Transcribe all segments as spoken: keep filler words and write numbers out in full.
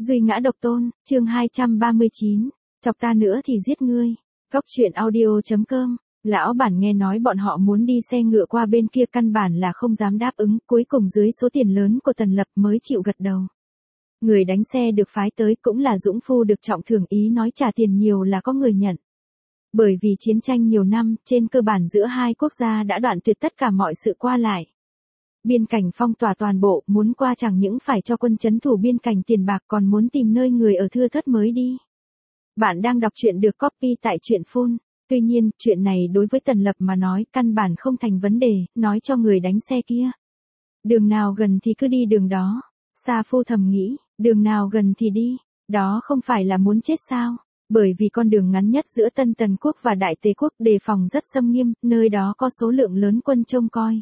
Duy ngã độc tôn, chương hai trăm ba mươi chín, chọc ta nữa thì giết ngươi. Góc truyện audio.com, lão bản nghe nói bọn họ muốn đi xe ngựa qua bên kia căn bản là không dám đáp ứng, cuối cùng dưới số tiền lớn của Tần Lập mới chịu gật đầu. Người đánh xe được phái tới cũng là Dũng Phu được trọng thưởng, ý nói trả tiền nhiều là có người nhận. Bởi vì chiến tranh nhiều năm, trên cơ bản giữa hai quốc gia đã đoạn tuyệt tất cả mọi sự qua lại. Biên cảnh phong tỏa toàn bộ, muốn qua chẳng những phải cho quân trấn thủ biên cảnh tiền bạc còn muốn tìm nơi người ở thưa thớt mới đi. Bạn đang đọc truyện được copy tại truyện phun. Tuy nhiên, chuyện này đối với Tần Lập mà nói căn bản không thành vấn đề, nói cho người đánh xe kia. Đường nào gần thì cứ đi đường đó. Sa Phu thầm nghĩ, đường nào gần thì đi, đó không phải là muốn chết sao? Bởi vì con đường ngắn nhất giữa Tân Tần Quốc và Đại Tề Quốc đề phòng rất xâm nghiêm, nơi đó có số lượng lớn quân trông coi.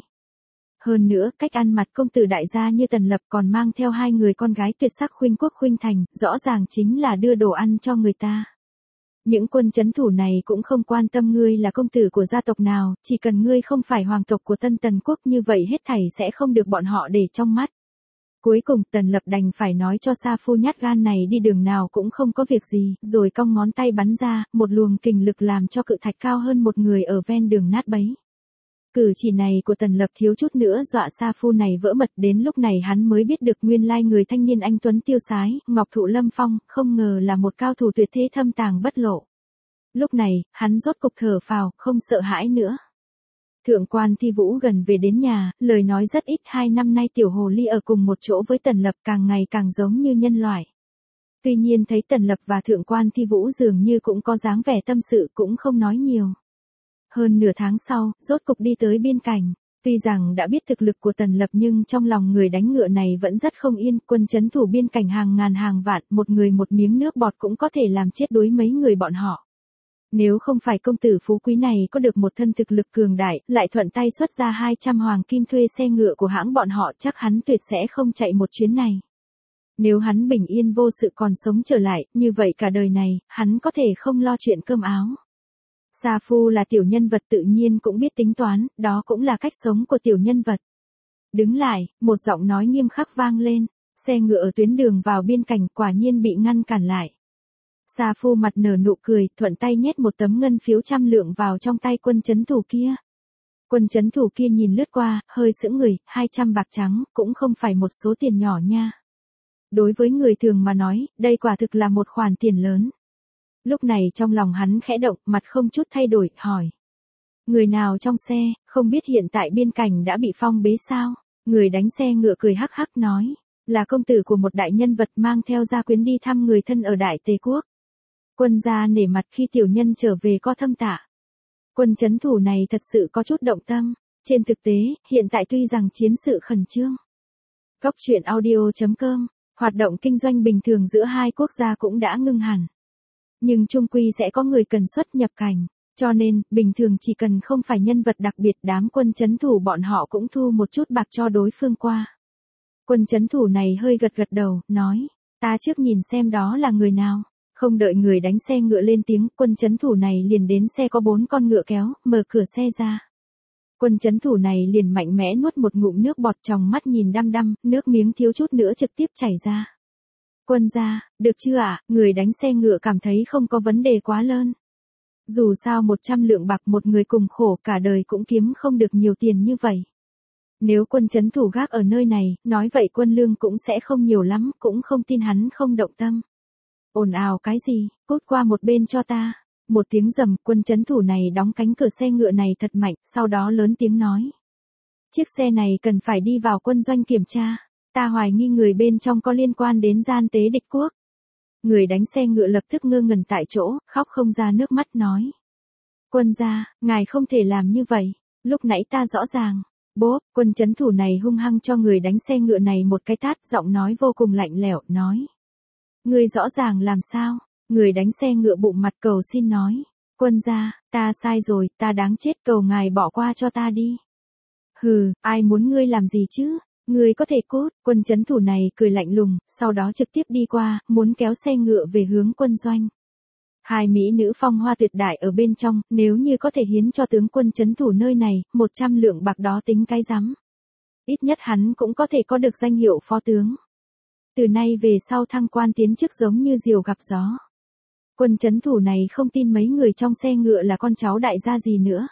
Hơn nữa, cách ăn mặc công tử đại gia như Tần Lập còn mang theo hai người con gái tuyệt sắc khuynh quốc khuynh thành, rõ ràng chính là đưa đồ ăn cho người ta. Những quân trấn thủ này cũng không quan tâm ngươi là công tử của gia tộc nào, chỉ cần ngươi không phải hoàng tộc của Tân Tần Quốc, như vậy hết thảy sẽ không được bọn họ để trong mắt. Cuối cùng Tần Lập đành phải nói cho Sa Phu nhát gan này đi đường nào cũng không có việc gì, rồi cong ngón tay bắn ra, một luồng kình lực làm cho cự thạch cao hơn một người ở ven đường nát bấy. Cử chỉ này của Tần Lập thiếu chút nữa dọa Sa Phu này vỡ mật, đến lúc này hắn mới biết được nguyên lai người thanh niên anh tuấn tiêu sái, ngọc thụ lâm phong, không ngờ là một cao thủ tuyệt thế thâm tàng bất lộ. Lúc này, hắn rốt cục thở phào, không sợ hãi nữa. Thượng quan Thi Vũ gần về đến nhà, lời nói rất ít, hai năm nay tiểu hồ ly ở cùng một chỗ với Tần Lập càng ngày càng giống như nhân loại. Tuy nhiên thấy Tần Lập và Thượng quan Thi Vũ dường như cũng có dáng vẻ tâm sự cũng không nói nhiều. Hơn nửa tháng sau, rốt cục đi tới biên cảnh. Tuy rằng đã biết thực lực của Tần Lập nhưng trong lòng người đánh ngựa này vẫn rất không yên, quân trấn thủ biên cảnh hàng ngàn hàng vạn, một người một miếng nước bọt cũng có thể làm chết đuối mấy người bọn họ. Nếu không phải công tử phú quý này có được một thân thực lực cường đại, lại thuận tay xuất ra hai trăm hoàng kim thuê xe ngựa của hãng bọn họ, chắc hắn tuyệt sẽ không chạy một chuyến này. Nếu hắn bình yên vô sự còn sống trở lại, như vậy cả đời này, hắn có thể không lo chuyện cơm áo. Sa Phu là tiểu nhân vật tự nhiên cũng biết tính toán, đó cũng là cách sống của tiểu nhân vật. Đứng lại, một giọng nói nghiêm khắc vang lên, xe ngựa ở tuyến đường vào biên cảnh quả nhiên bị ngăn cản lại. Sa Phu mặt nở nụ cười, thuận tay nhét một tấm ngân phiếu trăm lượng vào trong tay quân trấn thủ kia. Quân trấn thủ kia nhìn lướt qua, hơi sững người, hai trăm bạc trắng, cũng không phải một số tiền nhỏ nha. Đối với người thường mà nói, đây quả thực là một khoản tiền lớn. Lúc này trong lòng hắn khẽ động, mặt không chút thay đổi, hỏi. Người nào trong xe, không biết hiện tại biên cảnh đã bị phong bế sao? Người đánh xe ngựa cười hắc hắc nói. Là công tử của một đại nhân vật mang theo gia quyến đi thăm người thân ở Đại Tề Quốc. Quân gia nể mặt khi tiểu nhân trở về có thâm tạ. Quân trấn thủ này thật sự có chút động tâm. Trên thực tế, hiện tại tuy rằng chiến sự khẩn trương. Góc truyện audio.com, hoạt động kinh doanh bình thường giữa hai quốc gia cũng đã ngưng hẳn. Nhưng chung quy sẽ có người cần xuất nhập cảnh, cho nên, bình thường chỉ cần không phải nhân vật đặc biệt, đám quân trấn thủ bọn họ cũng thu một chút bạc cho đối phương qua. Quân trấn thủ này hơi gật gật đầu, nói, ta trước nhìn xem đó là người nào. Không đợi người đánh xe ngựa lên tiếng, quân trấn thủ này liền đến xe có bốn con ngựa kéo, mở cửa xe ra. Quân trấn thủ này liền mạnh mẽ nuốt một ngụm nước bọt, tròng mắt nhìn đăm đăm, nước miếng thiếu chút nữa trực tiếp chảy ra. Quân gia, được chưa ạ? À? Người đánh xe ngựa cảm thấy không có vấn đề quá lớn. Dù sao một trăm lượng bạc một người cùng khổ cả đời cũng kiếm không được nhiều tiền như vậy. Nếu quân trấn thủ gác ở nơi này, nói vậy quân lương cũng sẽ không nhiều lắm, cũng không tin hắn không động tâm. Ồn ào cái gì, cút qua một bên cho ta. Một tiếng rầm, quân trấn thủ này đóng cánh cửa xe ngựa này thật mạnh, sau đó lớn tiếng nói. Chiếc xe này cần phải đi vào quân doanh kiểm tra. Ta hoài nghi người bên trong có liên quan đến gian tế địch quốc. Người đánh xe ngựa lập tức ngơ ngẩn tại chỗ, khóc không ra nước mắt nói. Quân gia, ngài không thể làm như vậy, lúc nãy ta rõ ràng. Bố, quân trấn thủ này hung hăng cho người đánh xe ngựa này một cái tát, giọng nói vô cùng lạnh lẽo, nói. Người rõ ràng làm sao? Người đánh xe ngựa bụng mặt cầu xin nói. Quân gia, ta sai rồi, ta đáng chết, cầu ngài bỏ qua cho ta đi. Hừ, ai muốn ngươi làm gì chứ? Ngươi có thể cút. Quân trấn thủ này cười lạnh lùng, sau đó trực tiếp đi qua, muốn kéo xe ngựa về hướng quân doanh. Hai mỹ nữ phong hoa tuyệt đại ở bên trong, nếu như có thể hiến cho tướng quân trấn thủ nơi này, một trăm lượng bạc đó tính cái rắm. Ít nhất hắn cũng có thể có được danh hiệu phó tướng. Từ nay về sau thăng quan tiến chức giống như diều gặp gió. Quân trấn thủ này không tin mấy người trong xe ngựa là con cháu đại gia gì nữa.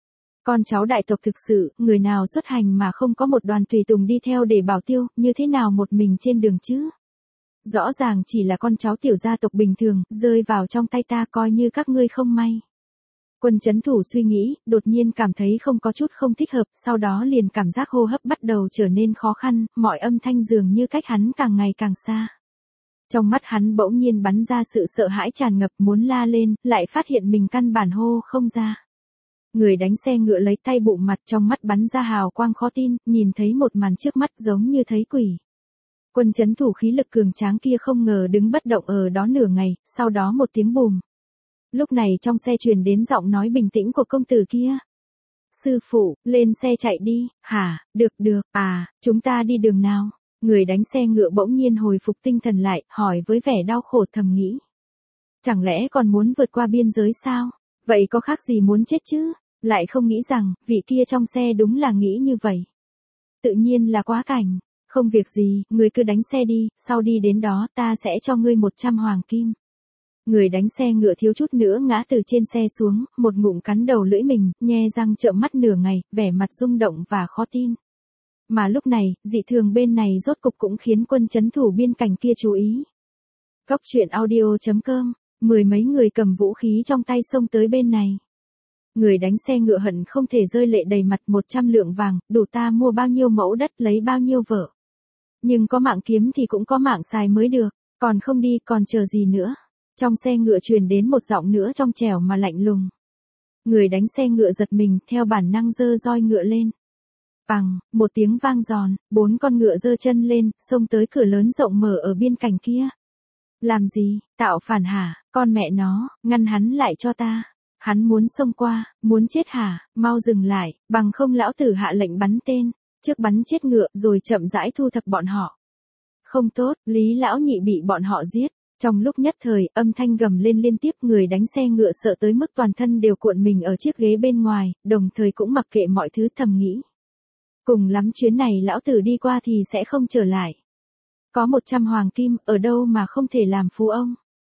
Con cháu đại tộc thực sự, người nào xuất hành mà không có một đoàn tùy tùng đi theo để bảo tiêu, như thế nào một mình trên đường chứ? Rõ ràng chỉ là con cháu tiểu gia tộc bình thường, rơi vào trong tay ta coi như các ngươi không may. Quân trấn thủ suy nghĩ, đột nhiên cảm thấy không có chút không thích hợp, sau đó liền cảm giác hô hấp bắt đầu trở nên khó khăn, mọi âm thanh dường như cách hắn càng ngày càng xa. Trong mắt hắn bỗng nhiên bắn ra sự sợ hãi tràn ngập muốn la lên, lại phát hiện mình căn bản hô không ra. Người đánh xe ngựa lấy tay bụng mặt trong mắt bắn ra hào quang khó tin, nhìn thấy một màn trước mắt giống như thấy quỷ. Quân trấn thủ khí lực cường tráng kia không ngờ đứng bất động ở đó nửa ngày, sau đó một tiếng bùm. Lúc này trong xe truyền đến giọng nói bình tĩnh của công tử kia. Sư phụ, lên xe chạy đi, hả, được được, à, chúng ta đi đường nào? Người đánh xe ngựa bỗng nhiên hồi phục tinh thần lại, hỏi với vẻ đau khổ thầm nghĩ. Chẳng lẽ còn muốn vượt qua biên giới sao? Vậy có khác gì muốn chết chứ? Lại không nghĩ rằng, vị kia trong xe đúng là nghĩ như vậy. Tự nhiên là quá cảnh. Không việc gì, người cứ đánh xe đi, sau đi đến đó ta sẽ cho ngươi một trăm hoàng kim. Người đánh xe ngựa thiếu chút nữa ngã từ trên xe xuống, một ngụm cắn đầu lưỡi mình, nhe răng trợn mắt nửa ngày, vẻ mặt rung động và khó tin. Mà lúc này, dị thường bên này rốt cục cũng khiến quân trấn thủ biên cảnh kia chú ý. Góc truyện audio chấm com, mười mấy người cầm vũ khí trong tay xông tới bên này. Người đánh xe ngựa hận không thể rơi lệ đầy mặt một trăm lượng vàng, đủ ta mua bao nhiêu mẫu đất lấy bao nhiêu vợ. Nhưng có mạng kiếm thì cũng có mạng xài mới được, còn không đi còn chờ gì nữa. Trong xe ngựa truyền đến một giọng nữa trong trẻo mà lạnh lùng. Người đánh xe ngựa giật mình theo bản năng giơ roi ngựa lên. Bằng, một tiếng vang giòn, bốn con ngựa giơ chân lên, xông tới cửa lớn rộng mở ở biên cảnh kia. Làm gì, tạo phản hả, con mẹ nó, ngăn hắn lại cho ta. Hắn muốn xông qua, muốn chết hả, mau dừng lại, bằng không lão tử hạ lệnh bắn tên, trước bắn chết ngựa rồi chậm rãi thu thập bọn họ. Không tốt, Lý lão nhị bị bọn họ giết. Trong lúc nhất thời, âm thanh gầm lên liên tiếp, người đánh xe ngựa sợ tới mức toàn thân đều cuộn mình ở chiếc ghế bên ngoài, đồng thời cũng mặc kệ mọi thứ thầm nghĩ. Cùng lắm chuyến này lão tử đi qua thì sẽ không trở lại. Có một trăm hoàng kim, ở đâu mà không thể làm phú ông?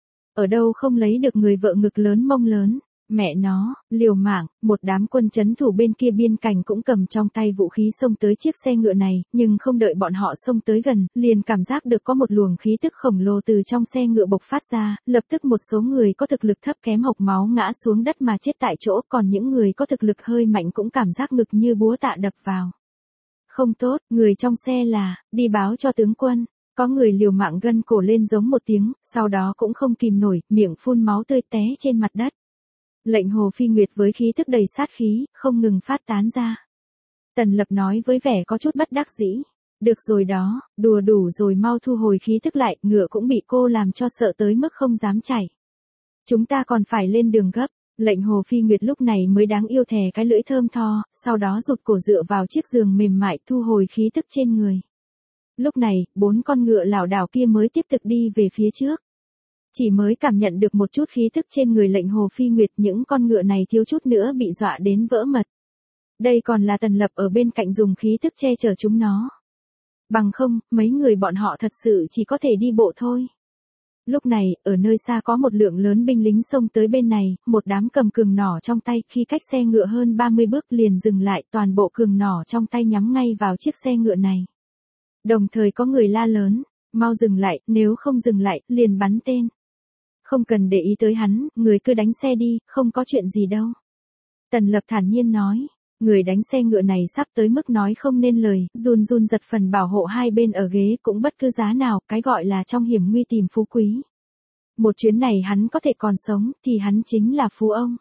Ở đâu không lấy được người vợ ngực lớn mông lớn? Mẹ nó, liều mạng, một đám quân trấn thủ bên kia biên cảnh cũng cầm trong tay vũ khí xông tới chiếc xe ngựa này, nhưng không đợi bọn họ xông tới gần, liền cảm giác được có một luồng khí tức khổng lồ từ trong xe ngựa bộc phát ra, lập tức một số người có thực lực thấp kém hộc máu ngã xuống đất mà chết tại chỗ, còn những người có thực lực hơi mạnh cũng cảm giác ngực như búa tạ đập vào. Không tốt, người trong xe là, đi báo cho tướng quân. Có người liều mạng gân cổ lên giống một tiếng, sau đó cũng không kìm nổi, miệng phun máu tươi té trên mặt đất. Lệnh Hồ Phi Nguyệt với khí tức đầy sát khí, không ngừng phát tán ra. Tần Lập nói với vẻ có chút bất đắc dĩ. Được rồi đó, đùa đủ rồi mau thu hồi khí tức lại, ngựa cũng bị cô làm cho sợ tới mức không dám chạy. Chúng ta còn phải lên đường gấp. Lệnh Hồ Phi Nguyệt lúc này mới đáng yêu thè cái lưỡi thơm tho, sau đó rụt cổ dựa vào chiếc giường mềm mại thu hồi khí tức trên người. Lúc này, bốn con ngựa lảo đảo kia mới tiếp tục đi về phía trước. Chỉ mới cảm nhận được một chút khí tức trên người lệnh Hồ Phi Nguyệt, những con ngựa này thiếu chút nữa bị dọa đến vỡ mật. Đây còn là Tần Lập ở bên cạnh dùng khí tức che chở chúng nó. Bằng không, mấy người bọn họ thật sự chỉ có thể đi bộ thôi. Lúc này, ở nơi xa có một lượng lớn binh lính xông tới bên này, một đám cầm cường nỏ trong tay, khi cách xe ngựa hơn ba mươi bước liền dừng lại, toàn bộ cường nỏ trong tay nhắm ngay vào chiếc xe ngựa này. Đồng thời có người la lớn, mau dừng lại, nếu không dừng lại, liền bắn tên. Không cần để ý tới hắn, người cứ đánh xe đi, không có chuyện gì đâu. Tần Lập thản nhiên nói, người đánh xe ngựa này sắp tới mức nói không nên lời, run run giật phần bảo hộ hai bên ở ghế cũng bất cứ giá nào, cái gọi là trong hiểm nguy tìm phú quý. Một chuyến này hắn có thể còn sống, thì hắn chính là phú ông.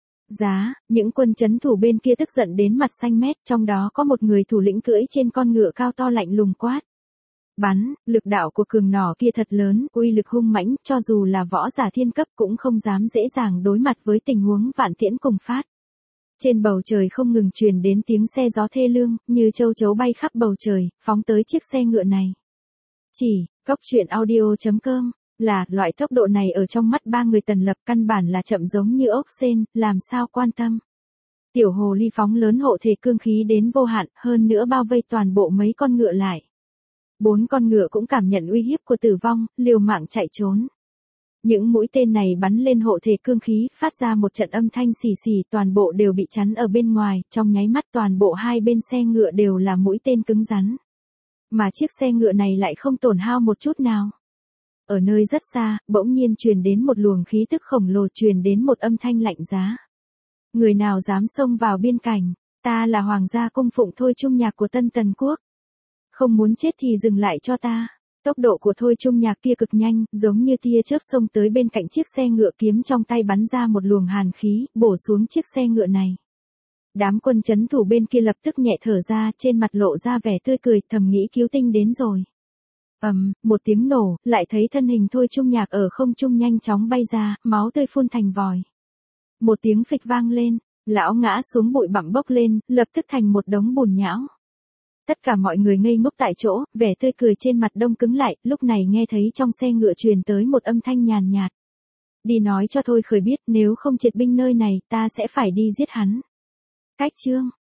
Giá, những quân trấn thủ bên kia tức giận đến mặt xanh mét, trong đó có một người thủ lĩnh cưỡi trên con ngựa cao to lạnh lùng quát. Bắn, lực đạo của cường nỏ kia thật lớn, uy lực hung mãnh, cho dù là võ giả thiên cấp cũng không dám dễ dàng đối mặt với tình huống vạn tiễn cùng phát. Trên bầu trời không ngừng truyền đến tiếng xe gió thê lương, như châu chấu bay khắp bầu trời, phóng tới chiếc xe ngựa này. Chỉ, góc truyện audio chấm com, là, loại tốc độ này ở trong mắt ba người Tần Lập căn bản là chậm giống như ốc sên, làm sao quan tâm. Tiểu hồ ly phóng lớn hộ thể cương khí đến vô hạn, hơn nữa bao vây toàn bộ mấy con ngựa lại. Bốn con ngựa cũng cảm nhận uy hiếp của tử vong, liều mạng chạy trốn. Những mũi tên này bắn lên hộ thể cương khí, phát ra một trận âm thanh xì xì, toàn bộ đều bị chắn ở bên ngoài, trong nháy mắt toàn bộ hai bên xe ngựa đều là mũi tên cứng rắn. Mà chiếc xe ngựa này lại không tổn hao một chút nào. Ở nơi rất xa, bỗng nhiên truyền đến một luồng khí tức khổng lồ, truyền đến một âm thanh lạnh giá. Người nào dám xông vào biên cảnh, ta là hoàng gia cung phụng Thôi Trung Nhạc của Tân Tần Quốc. Không muốn chết thì dừng lại cho ta. Tốc độ của Thôi Trung Nhạc kia cực nhanh, giống như tia chớp xông tới bên cạnh chiếc xe ngựa, kiếm trong tay bắn ra một luồng hàn khí, bổ xuống chiếc xe ngựa này. Đám quân trấn thủ bên kia lập tức nhẹ thở ra, trên mặt lộ ra vẻ tươi cười, thầm nghĩ cứu tinh đến rồi. Ầm, um, một tiếng nổ, lại thấy thân hình Thôi Trung Nhạc ở không trung nhanh chóng bay ra, máu tươi phun thành vòi. Một tiếng phịch vang lên, lão ngã xuống, bụi bặm bốc lên, lập tức thành một đống bùn nhão. Tất cả mọi người ngây ngốc tại chỗ, vẻ tươi cười trên mặt đông cứng lại, lúc này nghe thấy trong xe ngựa truyền tới một âm thanh nhàn nhạt. Đi nói cho Thôi Khởi biết, nếu không triệt binh nơi này, ta sẽ phải đi giết hắn. Cách chương